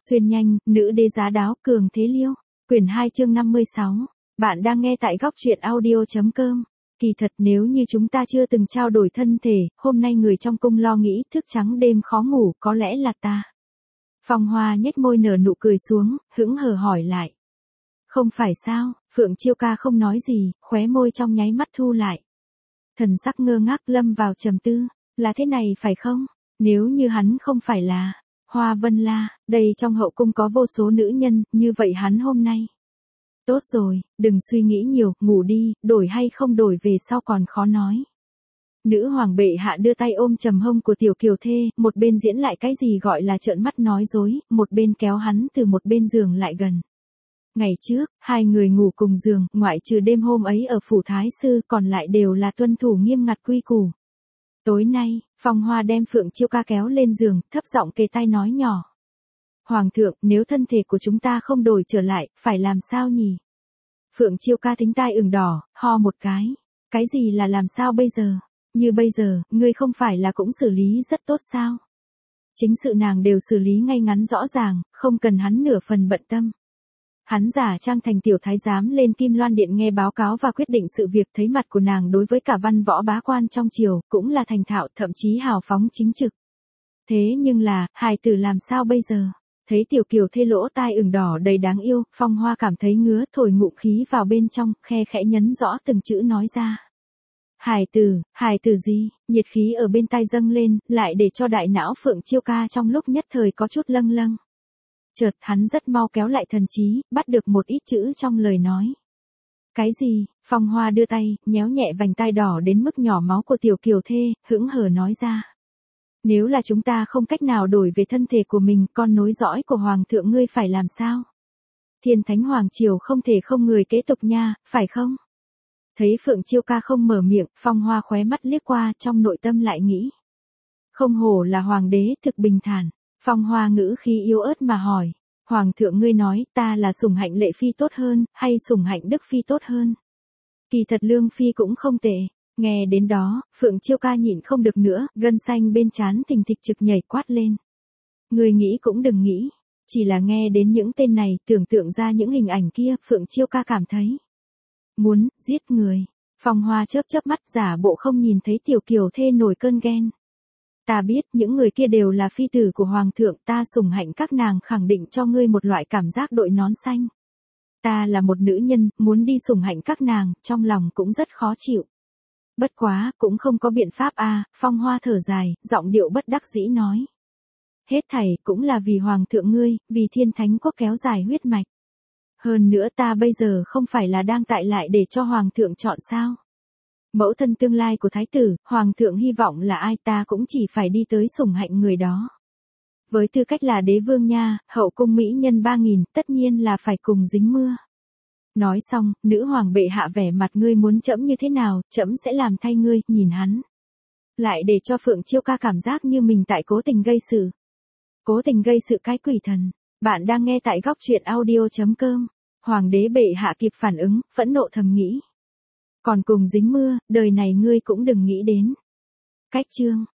Xuyên nhanh, nữ đế giá đáo cường thế liêu. Quyển 2 chương 56. Bạn đang nghe tại góc truyện audio.com. Kỳ thật nếu như chúng ta chưa từng trao đổi thân thể, hôm nay người trong cung lo nghĩ thức trắng đêm khó ngủ có lẽ là ta. Phong Hoa nhếch môi nở nụ cười xuống, hững hờ hỏi lại. Không phải sao, Phượng Chiêu Ca không nói gì, khóe môi trong nháy mắt thu lại. Thần sắc ngơ ngác lâm vào trầm tư, là thế này phải không? Nếu như hắn không phải là Hoa Vân La, đây trong hậu cung có vô số nữ nhân, như vậy hắn hôm nay. Tốt rồi, đừng suy nghĩ nhiều, ngủ đi, đổi hay không đổi về sau còn khó nói. Nữ hoàng bệ hạ đưa tay ôm trầm hông của tiểu kiều thê, một bên diễn lại cái gì gọi là trợn mắt nói dối, một bên kéo hắn từ một bên giường lại gần. Ngày trước, hai người ngủ cùng giường, ngoại trừ đêm hôm ấy ở phủ thái sư, còn lại đều là tuân thủ nghiêm ngặt quy củ. Tối nay, Phong Hoa đem Phượng Chiêu Ca kéo lên giường, thấp giọng kề tai nói nhỏ. Hoàng thượng, nếu thân thể của chúng ta không đổi trở lại, phải làm sao nhỉ? Phượng Chiêu Ca thính tai ửng đỏ, ho một cái. Cái gì là làm sao bây giờ? Như bây giờ, ngươi không phải là cũng xử lý rất tốt sao? Chính sự nàng đều xử lý ngay ngắn rõ ràng, không cần hắn nửa phần bận tâm. Hắn giả trang thành tiểu thái giám lên Kim Loan Điện nghe báo cáo và quyết định sự việc, thấy mặt của nàng đối với cả văn võ bá quan trong triều, cũng là thành thạo, thậm chí hào phóng chính trực. Thế nhưng là, hài tử làm sao bây giờ? Thấy tiểu kiều thê lỗ tai ửng đỏ đầy đáng yêu, Phong Hoa cảm thấy ngứa, thổi ngụm khí vào bên trong, khe khẽ nhấn rõ từng chữ nói ra. Hài tử gì? Nhiệt khí ở bên tai dâng lên, lại để cho đại não Phượng Chiêu Ca trong lúc nhất thời có chút lâng lâng. Chợt hắn rất mau kéo lại thần trí, bắt được một ít chữ trong lời nói. Cái gì? Phong Hoa đưa tay, nhéo nhẹ vành tai đỏ đến mức nhỏ máu của tiểu kiều thê, hững hờ nói ra. Nếu là chúng ta không cách nào đổi về thân thể của mình, con nối dõi của hoàng thượng ngươi phải làm sao? Thiên Thánh Hoàng Triều không thể không người kế tục nha, phải không? Thấy Phượng Chiêu Ca không mở miệng, Phong Hoa khóe mắt liếc qua, trong nội tâm lại nghĩ. Không hổ là hoàng đế, thực bình thản. Phong Hoa ngữ khí yếu ớt mà hỏi. Hoàng thượng ngươi nói, ta là sủng hạnh Lệ Phi tốt hơn, hay sủng hạnh Đức Phi tốt hơn? Kỳ thật Lương Phi cũng không tệ. Nghe đến đó, Phượng Chiêu Ca nhịn không được nữa, gân xanh bên trán thình thịch trực nhảy quát lên. Ngươi nghĩ cũng đừng nghĩ. Chỉ là nghe đến những tên này, tưởng tượng ra những hình ảnh kia, Phượng Chiêu Ca cảm thấy. Muốn, giết người. Phong Hoa chớp chớp mắt giả bộ không nhìn thấy tiểu kiều thê nổi cơn ghen. Ta biết những người kia đều là phi tử của hoàng thượng, ta sủng hạnh các nàng khẳng định cho ngươi một loại cảm giác đội nón xanh. Ta là một nữ nhân, muốn đi sủng hạnh các nàng, trong lòng cũng rất khó chịu. Bất quá, cũng không có biện pháp a. Phong Hoa thở dài, giọng điệu bất đắc dĩ nói. Hết thảy cũng là vì hoàng thượng ngươi, vì Thiên Thánh Quốc kéo dài huyết mạch. Hơn nữa ta bây giờ không phải là đang tại lại để cho hoàng thượng chọn sao? Mẫu thân tương lai của thái tử, hoàng thượng hy vọng là ai ta cũng chỉ phải đi tới sủng hạnh người đó. Với tư cách là đế vương nha, hậu cung mỹ nhân 3000, tất nhiên là phải cùng dính mưa. Nói xong, nữ hoàng bệ hạ vẻ mặt ngươi muốn trẫm như thế nào, trẫm sẽ làm thay ngươi, nhìn hắn. Lại để cho Phượng Chiêu Ca cảm giác như mình tại cố tình gây sự. Cố tình gây sự cái quỷ thần. Bạn đang nghe tại góc truyện audio.com. Hoàng đế bệ hạ kịp phản ứng, phẫn nộ thầm nghĩ. Còn cùng dính mưa, đời này ngươi cũng đừng nghĩ đến. Cách chương.